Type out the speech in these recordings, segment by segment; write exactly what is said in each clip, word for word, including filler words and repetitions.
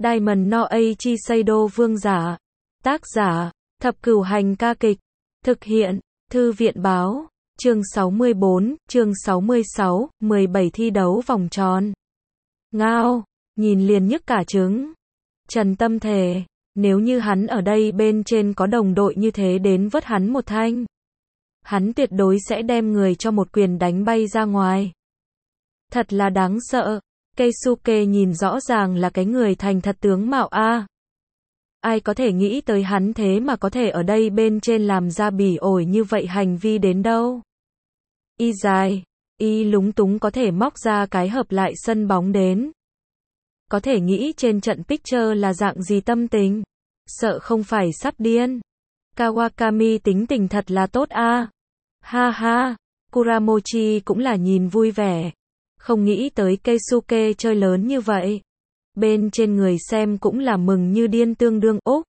Diamond no Eiichi Seido vương giả. Tác giả, Thập Cửu Hành ca kịch. Thực hiện, Thư viện báo. Chương sáu mươi bốn, chương sáu mươi sáu, mười bảy thi đấu vòng tròn. Ngao, nhìn liền nhức cả trứng. Trần Tâm thề, nếu như hắn ở đây bên trên có đồng đội như thế đến vớt hắn một thanh, hắn tuyệt đối sẽ đem người cho một quyền đánh bay ra ngoài. Thật là đáng sợ. Keisuke nhìn rõ ràng là cái người thành thật tướng mạo a. Ai có thể nghĩ tới hắn thế mà có thể ở đây bên trên làm ra bỉ ổi như vậy hành vi đến đâu. Y dài, y lúng túng có thể móc ra cái hợp lại sân bóng đến. Có thể nghĩ trên trận picture là dạng gì tâm tình. Sợ không phải sắp điên. Kawakami tính tình thật là tốt a. Ha ha, Kuramochi cũng là nhìn vui vẻ. Không nghĩ tới Keisuke chơi lớn như vậy. Bên trên người xem cũng là mừng như điên tương đương úc.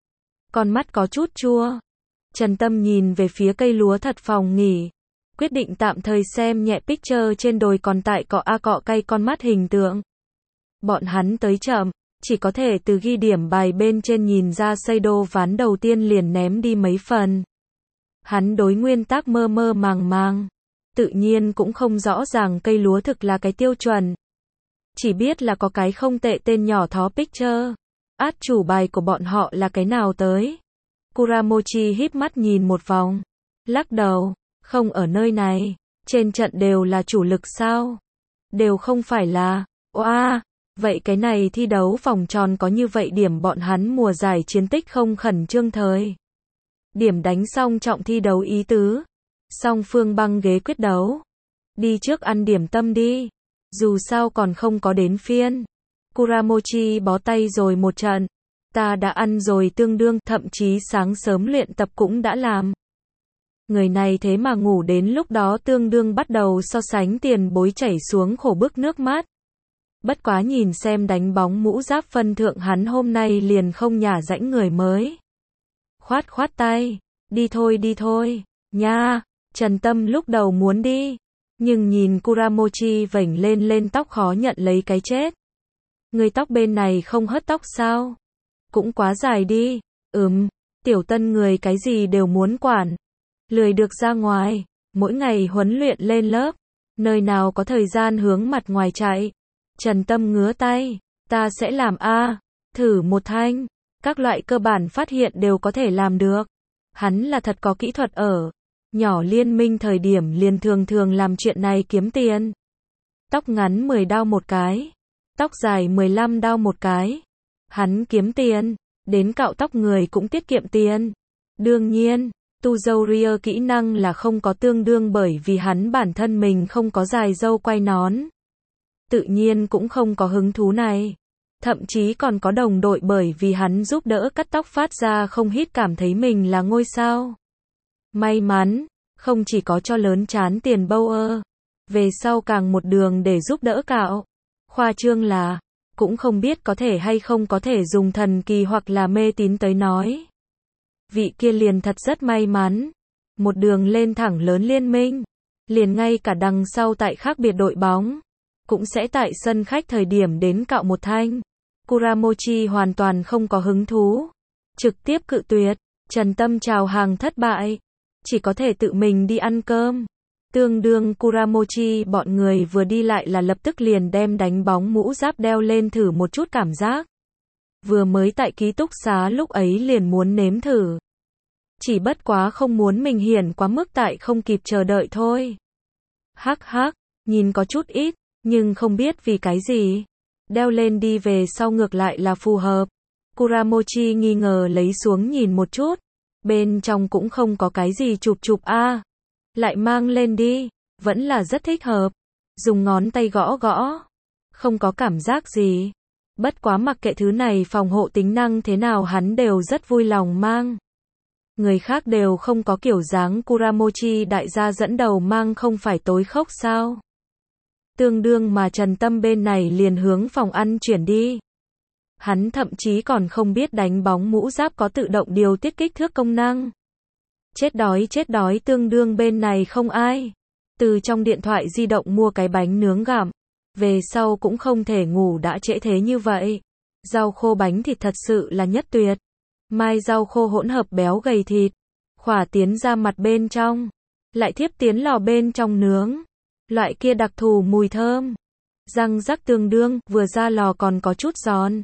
Con mắt có chút chua. Trần Tâm nhìn về phía cây lúa thật phòng nghỉ. Quyết định tạm thời xem nhẹ picture trên đồi còn tại cọ a cọ cay con mắt hình tượng. Bọn hắn tới chậm, chỉ có thể từ ghi điểm bài bên trên nhìn ra Seido ván đầu tiên liền ném đi mấy phần. Hắn đối nguyên tắc mơ mơ màng màng. Tự nhiên cũng không rõ ràng cây lúa thực là cái tiêu chuẩn. Chỉ biết là có cái không tệ tên nhỏ thó picture. Át chủ bài của bọn họ là cái nào tới. Kuramochi híp mắt nhìn một vòng. Lắc đầu, không ở nơi này. Trên trận đều là chủ lực sao? Đều không phải là. Oa, vậy cái này thi đấu vòng tròn có như vậy điểm bọn hắn mùa giải chiến tích không khẩn trương thời. Điểm đánh xong trọng thi đấu ý tứ. Song phương băng ghế quyết đấu. Đi trước ăn điểm tâm đi. Dù sao còn không có đến phiên. Kuramochi bó tay rồi một trận. Ta đã ăn rồi tương đương, thậm chí sáng sớm luyện tập cũng đã làm. Người này thế mà ngủ đến lúc đó tương đương bắt đầu so sánh tiền bối chảy xuống khổ bức nước mắt. Bất quá nhìn xem đánh bóng mũ giáp phân thượng hắn hôm nay liền không nhả rãnh người mới. Khoát khoát tay. Đi thôi đi thôi. Nha. Trần Tâm lúc đầu muốn đi. Nhưng nhìn Kuramochi vểnh lên lên tóc khó nhận lấy cái chết. Người tóc bên này không hớt tóc sao? Cũng quá dài đi. Ừm, tiểu tân người cái gì đều muốn quản. Lười được ra ngoài. Mỗi ngày huấn luyện lên lớp. Nơi nào có thời gian hướng mặt ngoài chạy. Trần Tâm ngứa tay. Ta sẽ làm a. Thử một thanh. Các loại cơ bản phát hiện đều có thể làm được. Hắn là thật có kỹ thuật ở. Nhỏ liên minh thời điểm liền thường thường làm chuyện này kiếm tiền. Tóc ngắn mười đao một cái. Tóc dài mười lăm đao một cái. Hắn kiếm tiền. Đến cạo tóc người cũng tiết kiệm tiền. Đương nhiên, tu dâu ria kỹ năng là không có tương đương bởi vì hắn bản thân mình không có dài dâu quay nón. Tự nhiên cũng không có hứng thú này. Thậm chí còn có đồng đội bởi vì hắn giúp đỡ cắt tóc phát ra không hít cảm thấy mình là ngôi sao. May mắn, không chỉ có cho lớn chán tiền Bauer, về sau càng một đường để giúp đỡ cạo. Khoa trương là, cũng không biết có thể hay không có thể dùng thần kỳ hoặc là mê tín tới nói. Vị kia liền thật rất may mắn. Một đường lên thẳng lớn liên minh. Liền ngay cả đằng sau tại khác biệt đội bóng. Cũng sẽ tại sân khách thời điểm đến cạo một thanh. Kuramochi hoàn toàn không có hứng thú. Trực tiếp cự tuyệt. Trần Tâm chào hàng thất bại. Chỉ có thể tự mình đi ăn cơm. Tương đương Kuramochi bọn người vừa đi lại là lập tức liền đem đánh bóng mũ giáp đeo lên thử một chút cảm giác. Vừa mới tại ký túc xá lúc ấy liền muốn nếm thử. Chỉ bất quá không muốn mình hiển quá mức tại không kịp chờ đợi thôi. Hắc hắc, nhìn có chút ít, nhưng không biết vì cái gì. Đeo lên đi về sau ngược lại là phù hợp. Kuramochi nghi ngờ lấy xuống nhìn một chút. Bên trong cũng không có cái gì chụp chụp a. À. Lại mang lên đi, vẫn là rất thích hợp. Dùng ngón tay gõ gõ. Không có cảm giác gì. Bất quá mặc kệ thứ này phòng hộ tính năng thế nào hắn đều rất vui lòng mang. Người khác đều không có kiểu dáng Kuramochi đại gia dẫn đầu mang không phải tối khốc sao. Tương đương mà Trần Tâm bên này liền hướng phòng ăn chuyển đi. Hắn thậm chí còn không biết đánh bóng mũ giáp có tự động điều tiết kích thước công năng. Chết đói chết đói tương đương bên này không ai. Từ trong điện thoại di động mua cái bánh nướng gặm. Về sau cũng không thể ngủ đã trễ thế như vậy. Rau khô bánh thịt thật sự là nhất tuyệt. Mai rau khô hỗn hợp béo gầy thịt, khỏa tiến ra mặt bên trong, lại thiếp tiến lò bên trong nướng. Loại kia đặc thù mùi thơm, răng rắc tương đương, vừa ra lò còn có chút giòn.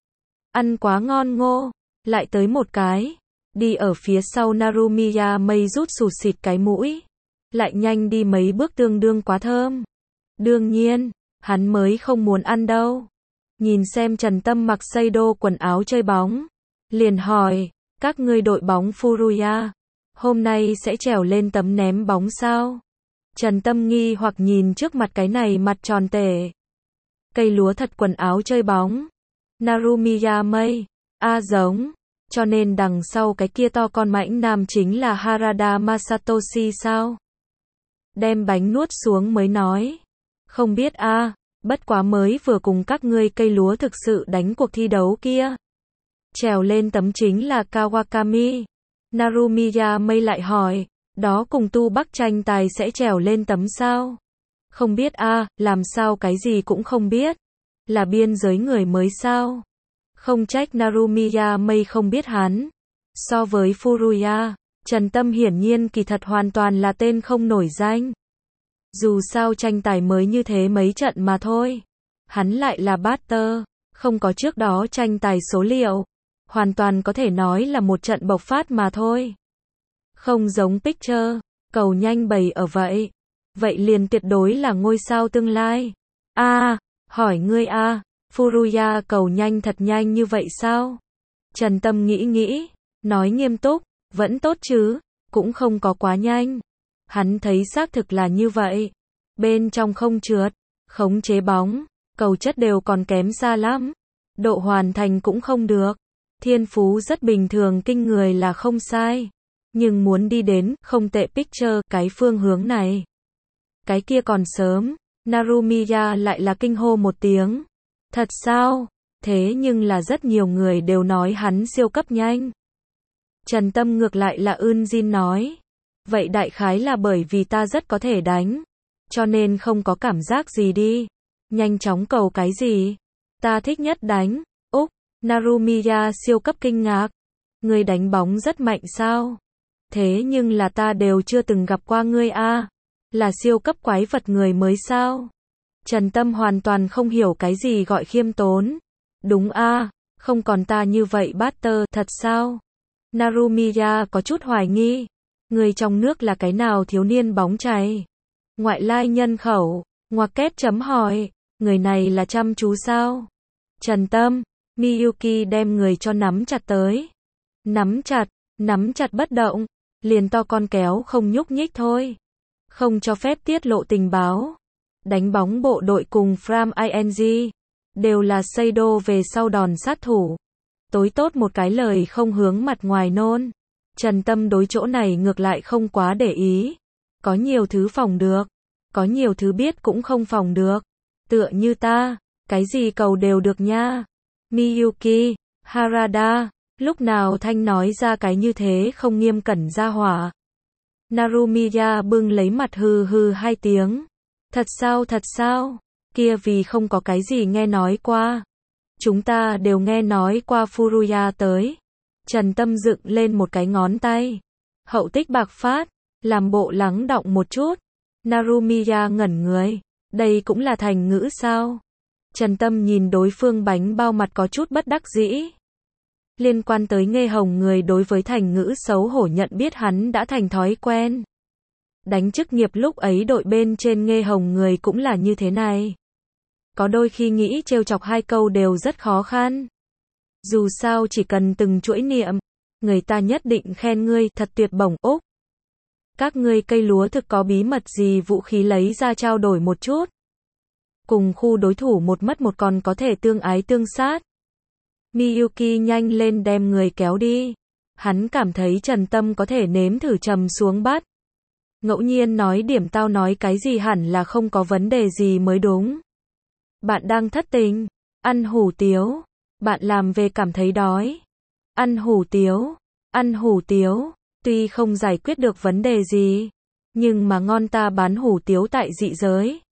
Ăn quá ngon ngô. Lại tới một cái. Đi ở phía sau Narumiya Mei rút sụt xịt cái mũi. Lại nhanh đi mấy bước tương đương quá thơm. Đương nhiên, hắn mới không muốn ăn đâu. Nhìn xem Trần Tâm mặc Seido quần áo chơi bóng. Liền hỏi, các ngươi đội bóng Furuya, hôm nay sẽ trèo lên tấm ném bóng sao? Trần Tâm nghi hoặc nhìn trước mặt cái này mặt tròn tể. Cây lúa thật quần áo chơi bóng. Narumiya Mei, a giống. Cho nên đằng sau cái kia to con mãnh nam chính là Harada Masatoshi sao? Đem bánh nuốt xuống mới nói. Không biết a, à, bất quá mới vừa cùng các ngươi cây lúa thực sự đánh cuộc thi đấu kia. Trèo lên tấm chính là Kawakami. Narumiya Mei lại hỏi, đó cùng tu Bắc tranh tài sẽ trèo lên tấm sao? Không biết a, à, làm sao cái gì cũng không biết. Là biên giới người mới sao? Không trách Narumiya Mei không biết hắn. So với Furuya, Trần Tâm hiển nhiên kỳ thật hoàn toàn là tên không nổi danh. Dù sao tranh tài mới như thế mấy trận mà thôi. Hắn lại là batter, không có trước đó tranh tài số liệu. Hoàn toàn có thể nói là một trận bộc phát mà thôi. Không giống Picture, cầu nhanh bày ở vậy. Vậy liền tuyệt đối là ngôi sao tương lai. A, à, hỏi ngươi a, à, Furuya cầu nhanh thật nhanh như vậy sao? Trần Tâm nghĩ nghĩ, nói nghiêm túc, vẫn tốt chứ, cũng không có quá nhanh. Hắn thấy xác thực là như vậy. Bên trong không trượt, khống chế bóng, cầu chất đều còn kém xa lắm. Độ hoàn thành cũng không được. Thiên phú rất bình thường kinh người là không sai. Nhưng muốn đi đến, không tệ Picture, cái phương hướng này. Cái kia còn sớm, Narumiya lại là kinh hô một tiếng. Thật sao? Thế nhưng là rất nhiều người đều nói hắn siêu cấp nhanh. Trần Tâm ngược lại là ưn Jin nói. Vậy đại khái là bởi vì ta rất có thể đánh. Cho nên không có cảm giác gì đi. Nhanh chóng cầu cái gì? Ta thích nhất đánh. Úc, Narumiya siêu cấp kinh ngạc. Ngươi đánh bóng rất mạnh sao? Thế nhưng là ta đều chưa từng gặp qua ngươi a, à. Là siêu cấp quái vật người mới sao? Trần Tâm hoàn toàn không hiểu cái gì gọi khiêm tốn. Đúng a, à, không còn ta như vậy batter, thật sao? Narumiya có chút hoài nghi. Người trong nước là cái nào thiếu niên bóng chày? Ngoại lai nhân khẩu, ngoặc kép chấm hỏi, người này là chăm chú sao? Trần Tâm, Miyuki đem người cho nắm chặt tới. Nắm chặt, nắm chặt bất động, liền to con kéo không nhúc nhích thôi. Không cho phép tiết lộ tình báo. Đánh bóng bộ đội cùng Fram ing, đều là Seido về sau đòn sát thủ. Tối tốt một cái lời không hướng mặt ngoài nôn. Trần Tâm đối chỗ này ngược lại không quá để ý. Có nhiều thứ phòng được, có nhiều thứ biết cũng không phòng được. Tựa như ta, cái gì cầu đều được nha. Miyuki, Harada, lúc nào Thanh nói ra cái như thế không nghiêm cẩn ra hỏa. Narumiya bưng lấy mặt hừ hừ hai tiếng. Thật sao thật sao, kia vì không có cái gì nghe nói qua. Chúng ta đều nghe nói qua Furuya tới. Trần Tâm dựng lên một cái ngón tay. Hậu tích bạc phát, làm bộ lắng đọng một chút. Narumiya ngẩn người. Đây cũng là thành ngữ sao? Trần Tâm nhìn đối phương bánh bao mặt có chút bất đắc dĩ. Liên quan tới Nghê Hồng người đối với thành ngữ xấu hổ nhận biết hắn đã thành thói quen. Đánh chức nghiệp lúc ấy đội bên trên Nghê Hồng người cũng là như thế này. Có đôi khi nghĩ trêu chọc hai câu đều rất khó khăn. Dù sao chỉ cần từng chuỗi niệm, người ta nhất định khen ngươi thật tuyệt bổng. Úc, các ngươi cây lúa thực có bí mật gì vũ khí lấy ra trao đổi một chút. Cùng khu đối thủ một mất một còn có thể tương ái tương sát. Miyuki nhanh lên đem người kéo đi. Hắn cảm thấy Trần Tâm có thể nếm thử trầm xuống bắt. Ngẫu nhiên nói điểm tao nói cái gì hẳn là không có vấn đề gì mới đúng. Bạn đang thất tình, ăn hủ tiếu, bạn làm về cảm thấy đói. Ăn hủ tiếu, ăn hủ tiếu, tuy không giải quyết được vấn đề gì, nhưng mà ngon ta bán hủ tiếu tại dị giới.